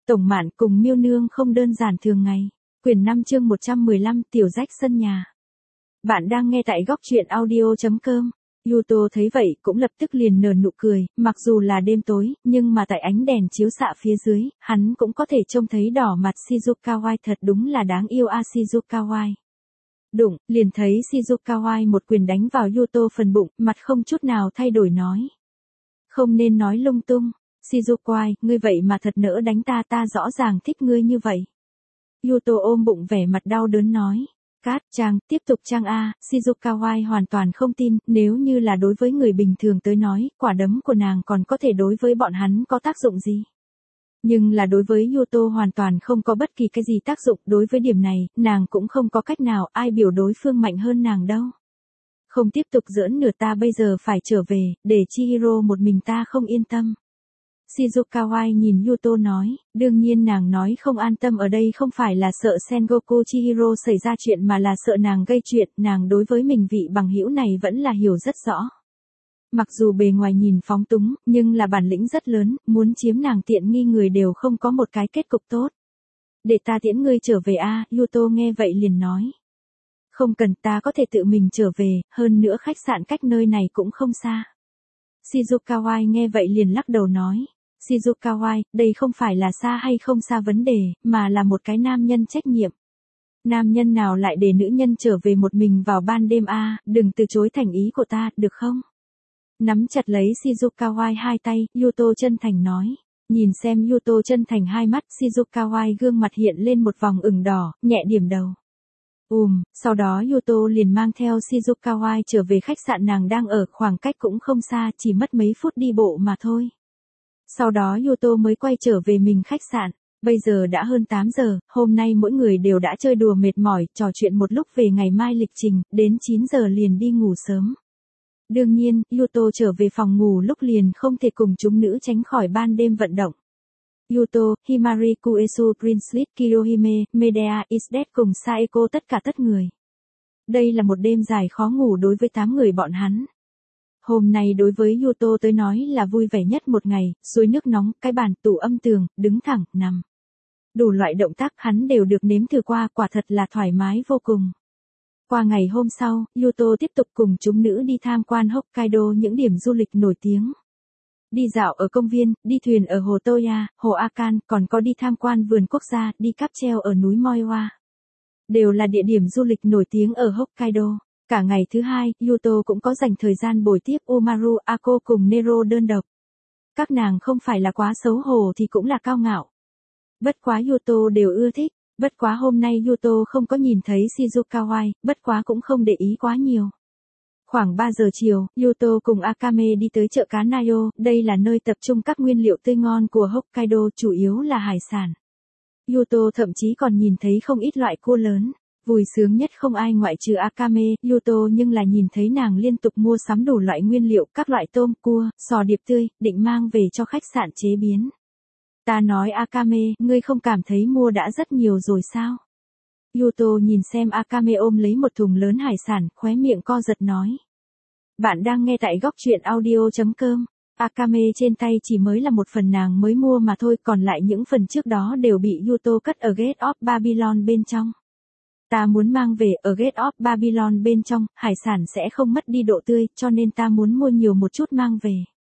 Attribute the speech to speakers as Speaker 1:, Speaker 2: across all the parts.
Speaker 1: Tổng Mạn cùng Miêu Nương không đơn giản thường ngày. Quyển 5 chương 115 Tiểu Rách sân nhà. Bạn đang nghe tại góc truyện audio.com. Yuto thấy vậy cũng lập tức liền nở nụ cười, mặc dù là đêm tối, nhưng mà tại ánh đèn chiếu xạ phía dưới, hắn cũng có thể trông thấy đỏ mặt Shizukawai, thật đúng là đáng yêu a Shizukawai. Đụng, liền thấy Shizukawai một quyền đánh vào Yuto phần bụng, mặt không chút nào thay đổi nói. Không nên nói lung tung. Shizukawai, ngươi vậy mà thật nỡ đánh ta, ta rõ ràng thích ngươi như vậy. Yuto ôm bụng vẻ mặt đau đớn nói. Cát, Trang, tiếp tục Trang a, Shizukawai hoàn toàn không tin, nếu như là đối với người bình thường tới nói, quả đấm của nàng còn có thể đối với bọn hắn có tác dụng gì. Nhưng là đối với Yuto hoàn toàn không có bất kỳ cái gì tác dụng, đối với điểm này, nàng cũng không có cách nào, ai biểu đối phương mạnh hơn nàng đâu. Không tiếp tục giỡn nữa, ta bây giờ phải trở về, để Chihiro một mình ta không yên tâm. Shizukawai nhìn Yuto nói, đương nhiên nàng nói không an tâm ở đây không phải là sợ Sengoku Chihiro xảy ra chuyện mà là sợ nàng gây chuyện, nàng đối với mình vị bằng hữu này vẫn là hiểu rất rõ. Mặc dù bề ngoài nhìn phóng túng, nhưng là bản lĩnh rất lớn, muốn chiếm nàng tiện nghi người đều không có một cái kết cục tốt. Để ta tiễn ngươi trở về a, Yuto nghe vậy liền nói. Không cần, ta có thể tự mình trở về, hơn nữa khách sạn cách nơi này cũng không xa. Shizukawai nghe vậy liền lắc đầu nói. Shizukawai, đây không phải là xa hay không xa vấn đề, mà là một cái nam nhân trách nhiệm. Nam nhân nào lại để nữ nhân trở về một mình vào ban đêm a, đừng từ chối thành ý của ta, được không? Nắm chặt lấy Shizukawai hai tay, Yuto chân thành nói. Nhìn xem Yuto chân thành hai mắt, Shizukawai gương mặt hiện lên một vòng ửng đỏ, nhẹ điểm đầu. Sau đó Yuto liền mang theo Shizukawai trở về khách sạn nàng đang ở, khoảng cách cũng không xa, chỉ mất mấy phút đi bộ mà thôi. Sau đó Yuto mới quay trở về mình khách sạn, bây giờ đã hơn 8 giờ, hôm nay mỗi người đều đã chơi đùa mệt mỏi, trò chuyện một lúc về ngày mai lịch trình, đến 9 giờ liền đi ngủ sớm. Đương nhiên, Yuto trở về phòng ngủ lúc liền không thể cùng chúng nữ tránh khỏi ban đêm vận động. Yuto, Himari Kuesu, Prince Kiyohime, Medea, Isdet cùng Saeko tất người. Đây là một đêm dài khó ngủ đối với 8 người bọn hắn. Hôm nay đối với Yuto tới nói là vui vẻ nhất một ngày, suối nước nóng, cái bàn, tủ âm tường, đứng thẳng, nằm. Đủ loại động tác hắn đều được nếm thử qua, quả thật là thoải mái vô cùng. Qua ngày hôm sau, Yuto tiếp tục cùng chúng nữ đi tham quan Hokkaido những điểm du lịch nổi tiếng. Đi dạo ở công viên, đi thuyền ở hồ Toya, hồ Akan, còn có đi tham quan vườn quốc gia, đi cáp treo ở núi Moiwa. Đều là địa điểm du lịch nổi tiếng ở Hokkaido. Cả ngày thứ hai, Yuto cũng có dành thời gian bồi tiếp Umaru, Ako cùng Nero đơn độc. Các nàng không phải là quá xấu hổ thì cũng là cao ngạo. Bất quá Yuto đều ưa thích, bất quá hôm nay Yuto không có nhìn thấy Shizukawai, bất quá cũng không để ý quá nhiều. Khoảng 3 giờ chiều, Yuto cùng Akame đi tới chợ cá Nayo, đây là nơi tập trung các nguyên liệu tươi ngon của Hokkaido, chủ yếu là hải sản. Yuto thậm chí còn nhìn thấy không ít loại cua lớn. Vui sướng nhất không ai ngoại trừ Akame, Yuto nhưng là nhìn thấy nàng liên tục mua sắm đủ loại nguyên liệu, các loại tôm, cua, sò điệp tươi, định mang về cho khách sạn chế biến. Ta nói Akame, ngươi không cảm thấy mua đã rất nhiều rồi sao? Yuto nhìn xem Akame ôm lấy một thùng lớn hải sản, khóe miệng co giật nói. Bạn đang nghe tại góc truyện audio.com. Akame trên tay chỉ mới là một phần nàng mới mua mà thôi, còn lại những phần trước đó đều bị Yuto cất ở Gate of Babylon bên trong. Ta muốn mang về, ở Gate of Babylon bên trong, hải sản sẽ không mất đi độ tươi, cho nên ta muốn mua nhiều một chút mang về.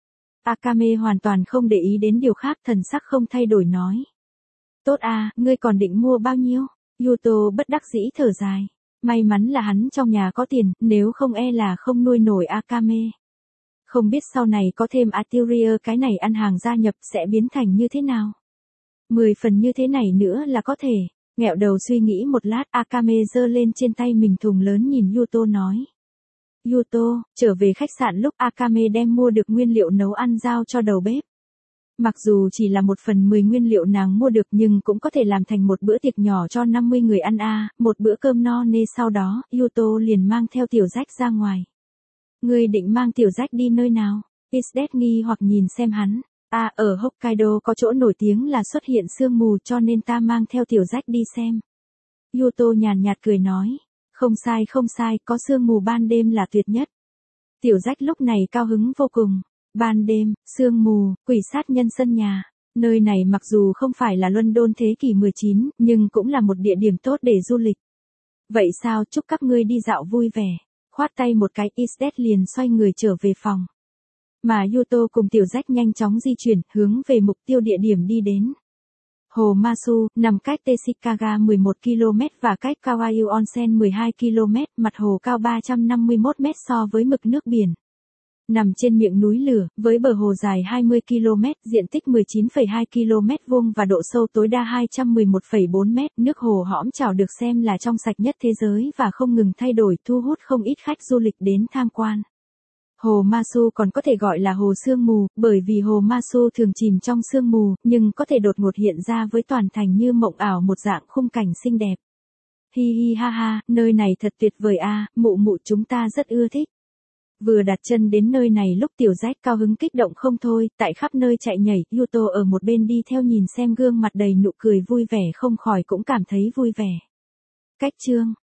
Speaker 1: Akame hoàn toàn không để ý đến điều khác, thần sắc không thay đổi nói. Tốt à, ngươi còn định mua bao nhiêu? Yuto bất đắc dĩ thở dài. May mắn là hắn trong nhà có tiền, nếu không e là không nuôi nổi Akame. Không biết sau này có thêm Artillery cái này ăn hàng gia nhập sẽ biến thành như thế nào? 10 phần như thế này nữa là có thể. Nghẹo đầu suy nghĩ một lát, Akame giơ lên trên tay mình thùng lớn nhìn Yuto nói. Yuto, trở về khách sạn lúc Akame đem mua được nguyên liệu nấu ăn giao cho đầu bếp. Mặc dù chỉ là 1/10 nguyên liệu nàng mua được nhưng cũng có thể làm thành một bữa tiệc nhỏ cho 50 người ăn một bữa cơm no nê. Sau đó, Yuto liền mang theo tiểu rách ra ngoài. Ngươi định mang tiểu rách đi nơi nào? Isdet nghi hoặc nhìn xem hắn. Ở Hokkaido có chỗ nổi tiếng là xuất hiện sương mù cho nên ta mang theo tiểu rách đi xem. Yuto nhàn nhạt cười nói. Không sai, có sương mù ban đêm là tuyệt nhất. Tiểu rách lúc này cao hứng vô cùng. Ban đêm, sương mù, quỷ sát nhân sân nhà. Nơi này mặc dù không phải là London thế kỷ 19, nhưng cũng là một địa điểm tốt để du lịch. Vậy sao, chúc các ngươi đi dạo vui vẻ. Khoát tay một cái, Isdet liền xoay người trở về phòng. Mà Yuto cùng Tiểu Rách nhanh chóng di chuyển, hướng về mục tiêu địa điểm đi đến. Hồ Masu, nằm cách Teshikaga 11 km và cách Kawayu Onsen 12 km, mặt hồ cao 351 m so với mực nước biển. Nằm trên miệng núi lửa, với bờ hồ dài 20 km, diện tích 19,2 km vuông và độ sâu tối đa 211,4 m, nước hồ hõm trào được xem là trong sạch nhất thế giới và không ngừng thay đổi, thu hút không ít khách du lịch đến tham quan. Hồ Masu còn có thể gọi là hồ sương mù, bởi vì hồ Masu thường chìm trong sương mù, nhưng có thể đột ngột hiện ra với toàn thành như mộng ảo một dạng khung cảnh xinh đẹp. Hi hi ha ha, nơi này thật tuyệt vời a, mụ mụ chúng ta rất ưa thích. Vừa đặt chân đến nơi này lúc Tiểu Rách cao hứng kích động không thôi, tại khắp nơi chạy nhảy, Yuto ở một bên đi theo nhìn xem gương mặt đầy nụ cười vui vẻ không khỏi cũng cảm thấy vui vẻ. Cách chương